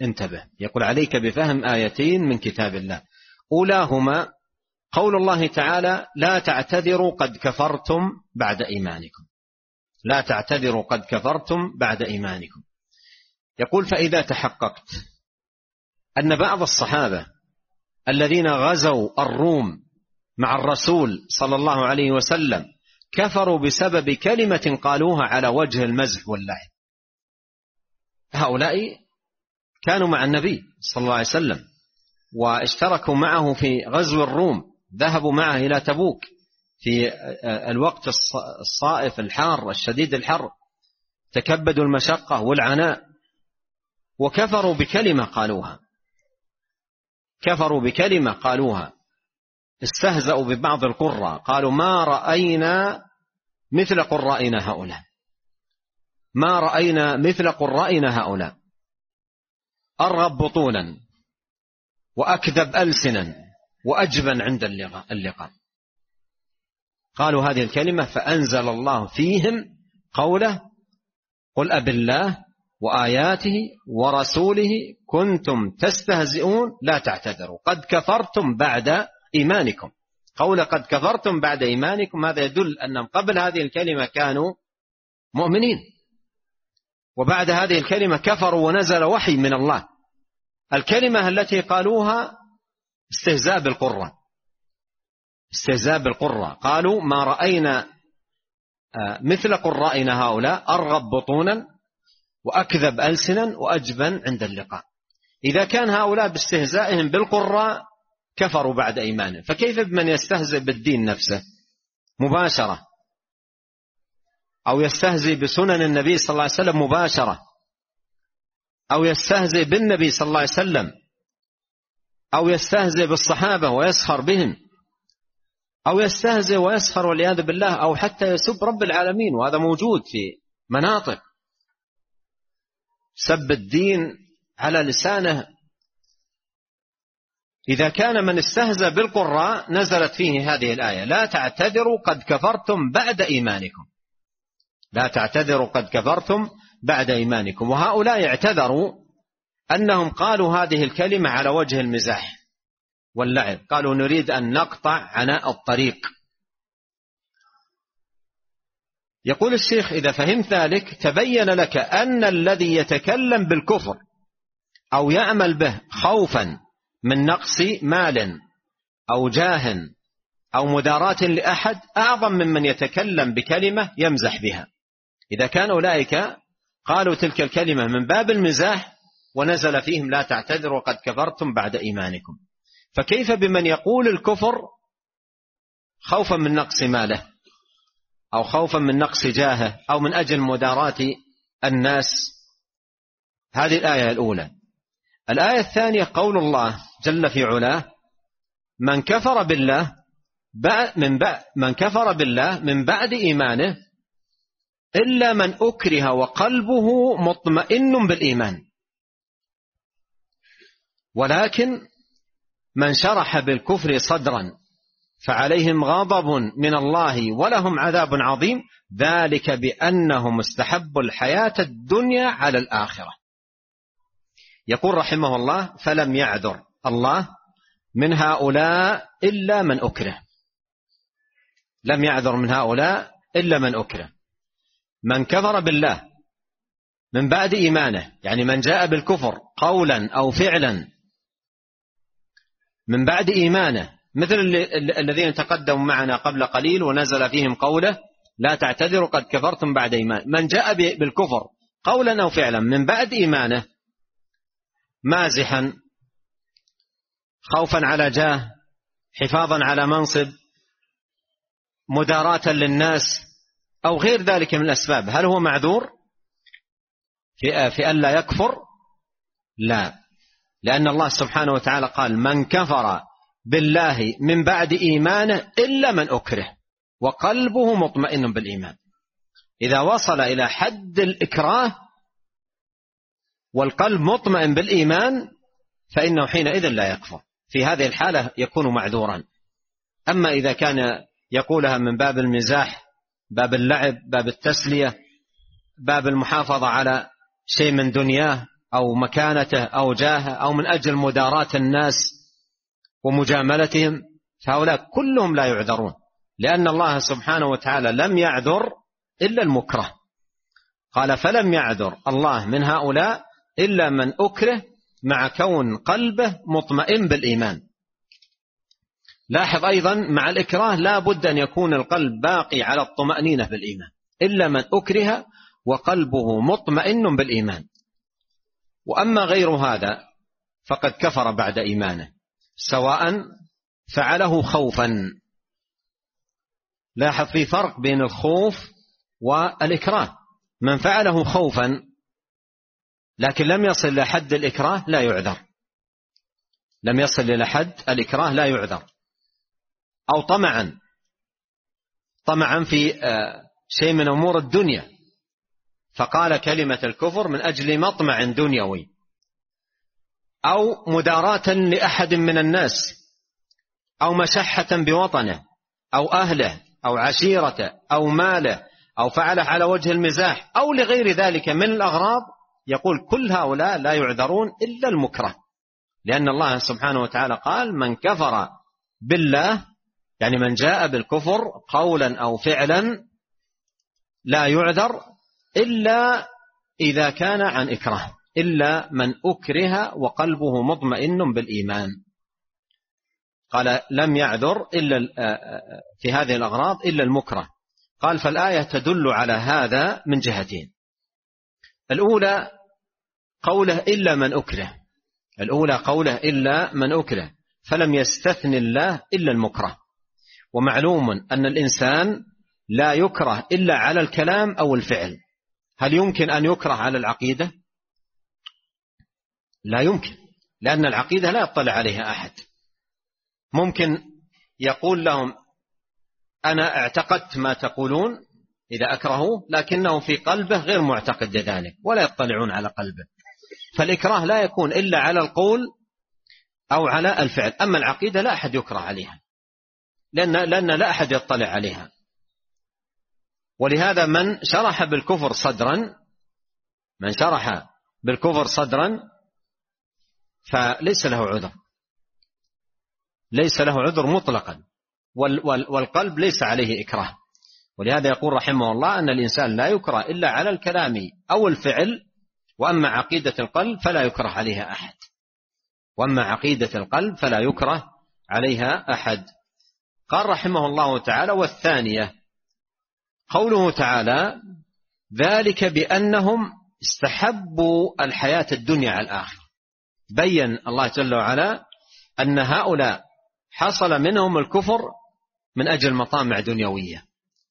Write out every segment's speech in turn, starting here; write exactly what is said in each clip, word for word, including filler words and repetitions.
انتبه، يقول عليك بفهم آيتين من كتاب الله. أولاهما قول الله تعالى لا تعتذروا قد كفرتم بعد إيمانكم، لا تعتذروا قد كفرتم بعد إيمانكم. يقول فإذا تحققت أن بعض الصحابة الذين غزوا الروم مع الرسول صلى الله عليه وسلم كفروا بسبب كلمة قالوها على وجه المزح واللعب، هؤلاء كانوا مع النبي صلى الله عليه وسلم واشتركوا معه في غزو الروم، ذهبوا معه إلى تبوك في الوقت الصائف الحار الشديد الحر، تكبدوا المشقة والعناء، وكفروا بكلمة قالوها، كفروا بكلمة قالوها، استهزأوا ببعض القراء، قالوا ما رأينا مثل قرائنا هؤلاء، ما رأينا مثل قرائنا هؤلاء، أرغب بطونا وأكذب ألسنا وأجبن عند اللقاء. قالوا هذه الكلمة فأنزل الله فيهم قوله قل أب الله وآياته ورسوله كنتم تستهزئون لا تعتذروا قد كفرتم بعد إيمانكم. قول قد كفرتم بعد إيمانكم هذا يدل أنهم قبل هذه الكلمة كانوا مؤمنين، وبعد هذه الكلمة كفروا ونزل وحي من الله. الكلمة التي قالوها استهزاء بالقرة، استهزاء بالقرة، قالوا ما رأينا مثل قرائنا هؤلاء أرغب بطونا وأكذب ألسنا وأجبن عند اللقاء. إذا كان هؤلاء باستهزائهم بالقراء كفروا بعد إيمانه، فكيف بمن يستهزئ بالدين نفسه مباشرة، أو يستهزئ بسنن النبي صلى الله عليه وسلم مباشرة، أو يستهزئ بالنبي صلى الله عليه وسلم، أو يستهزئ بالصحابة ويسخر بهم، أو يستهزئ ويسخر والعياذ بالله، أو حتى يسب رب العالمين، وهذا موجود في مناطق، سب الدين على لسانه. إذا كان من استهزأ بالقراء نزلت فيه هذه الآية لا تعتذروا قد كفرتم بعد إيمانكم، لا تعتذروا قد كفرتم بعد إيمانكم. وهؤلاء اعتذروا أنهم قالوا هذه الكلمة على وجه المزاح واللعب، قالوا نريد أن نقطع عناء الطريق. يقول الشيخ إذا فهمت ذلك تبين لك أن الذي يتكلم بالكفر أو يعمل به خوفا من نقص مال أو جاه أو مداراة لأحد أعظم ممن يتكلم بكلمة يمزح بها. إذا كان أولئك قالوا تلك الكلمة من باب المزاح ونزل فيهم لا تعتذروا قد كفرتم بعد إيمانكم، فكيف بمن يقول الكفر خوفا من نقص ماله أو خوفا من نقص جاهه أو من أجل مداراة الناس؟ هذه الآية الأولى. الآية الثانية قول الله جل في علاه من كفر بالله من من كفر بالله من بعد إيمانه إلا من أكره وقلبه مطمئن بالإيمان، ولكن من شرح بالكفر صدرا فعليهم غضب من الله ولهم عذاب عظيم ذلك بأنهم استحبوا الحياة الدنيا على الآخرة. يقول رحمه الله فلم يعذر الله من هؤلاء إلا من أكره، لم يعذر من هؤلاء إلا من أكره. من كفر بالله من بعد إيمانه، يعني من جاء بالكفر قولا أو فعلا من بعد إيمانه، مثل الذين تقدموا معنا قبل قليل ونزل فيهم قوله لا تعتذروا قد كفرتم بعد إيمان. من جاء بالكفر قولا أو فعلا من بعد إيمانه مازحا خوفا على جاه حفاظا على منصب مداراة للناس أو غير ذلك من الأسباب، هل هو معذور في, في ألا يكفر؟ لا، لأن الله سبحانه وتعالى قال من كفر بالله من بعد إيمانه إلا من أكره وقلبه مطمئن بالإيمان. إذا وصل إلى حد الإكراه والقلب مطمئن بالإيمان فإنه حينئذ لا يكفر، في هذه الحالة يكون معذورا. أما إذا كان يقولها من باب المزاح، باب اللعب، باب التسلية، باب المحافظة على شيء من دنياه أو مكانته أو جاهه أو من أجل مداراة الناس ومجاملتهم، فهؤلاء كلهم لا يعذرون، لأن الله سبحانه وتعالى لم يعذر إلا المكره. قال فلم يعذر الله من هؤلاء إلا من أكره مع كون قلبه مطمئن بالإيمان. لاحظ أيضا مع الإكراه لا بد أن يكون القلب باقي على الطمأنينة بالإيمان، إلا من أكره وقلبه مطمئن بالإيمان. وأما غير هذا فقد كفر بعد إيمانه، سواء فعله خوفا. لاحظ في فرق بين الخوف والإكراه. من فعله خوفا لكن لم يصل إلى حد الإكراه لا يعذر، لم يصل إلى حد الإكراه لا يعذر. أو طمعا، طمعا في شيء من أمور الدنيا، فقال كلمة الكفر من أجل مطمع دنيوي، أو مداراة لأحد من الناس، أو مشحة بوطنه أو أهله أو عشيرته أو ماله، أو فعله على وجه المزاح أو لغير ذلك من الأغراض، يقول كل هؤلاء لا يعذرون إلا المكره، لأن الله سبحانه وتعالى قال من كفر بالله، يعني من جاء بالكفر قولا أو فعلا لا يعذر إلا إذا كان عن إكراه، إلا من أكره وقلبه مطمئن بالإيمان. قال لم يعذر إلا في هذه الأغراض إلا المكره. قال فالآية تدل على هذا من جهتين. الأولى قوله إلا من أكره، الأولى قوله إلا من أكره، فلم يستثن الله إلا المكره. ومعلوم أن الإنسان لا يكره إلا على الكلام أو الفعل. هل يمكن أن يكره على العقيدة؟ لا يمكن، لأن العقيدة لا يطلع عليها أحد. ممكن يقول لهم أنا اعتقدت ما تقولون إذا أكرهوه، لكنه في قلبه غير معتقد ذلك ولا يطلعون على قلبه. فالإكراه لا يكون إلا على القول أو على الفعل. أما العقيدة لا أحد يكره عليها، لأن, لأن لا أحد يطلع عليها. ولهذا من شرح بالكفر صدرا، من شرح بالكفر صدرا فليس له عذر، ليس له عذر مطلقا، والقلب ليس عليه إكراه. ولهذا يقول رحمه الله أن الإنسان لا يكره إلا على الكلام أو الفعل، وأما عقيدة القلب فلا يكره عليها أحد، وأما عقيدة القلب فلا يكره عليها أحد. قال رحمه الله تعالى والثانية قوله تعالى ذلك بأنهم استحبوا الحياة الدنيا على الآخرة. بين الله جل وعلا أن هؤلاء حصل منهم الكفر من أجل مطامع دنيوية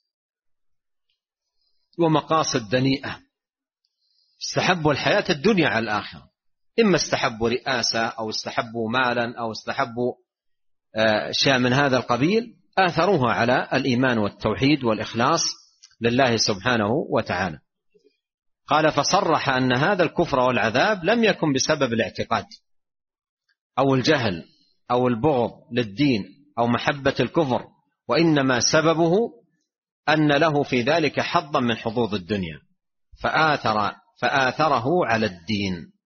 ومقاصد دنيئة، استحبوا الحياة الدنيا على الآخرة، إما استحبوا رئاسة أو استحبوا مالا أو استحبوا شيء من هذا القبيل، آثروها على الإيمان والتوحيد والإخلاص لله سبحانه وتعالى. قال فصرح أن هذا الكفر والعذاب لم يكن بسبب الاعتقاد أو الجهل أو البغض للدين أو محبة الكفر، وإنما سببه أن له في ذلك حظا من حظوظ الدنيا فآثر فآثره على الدين.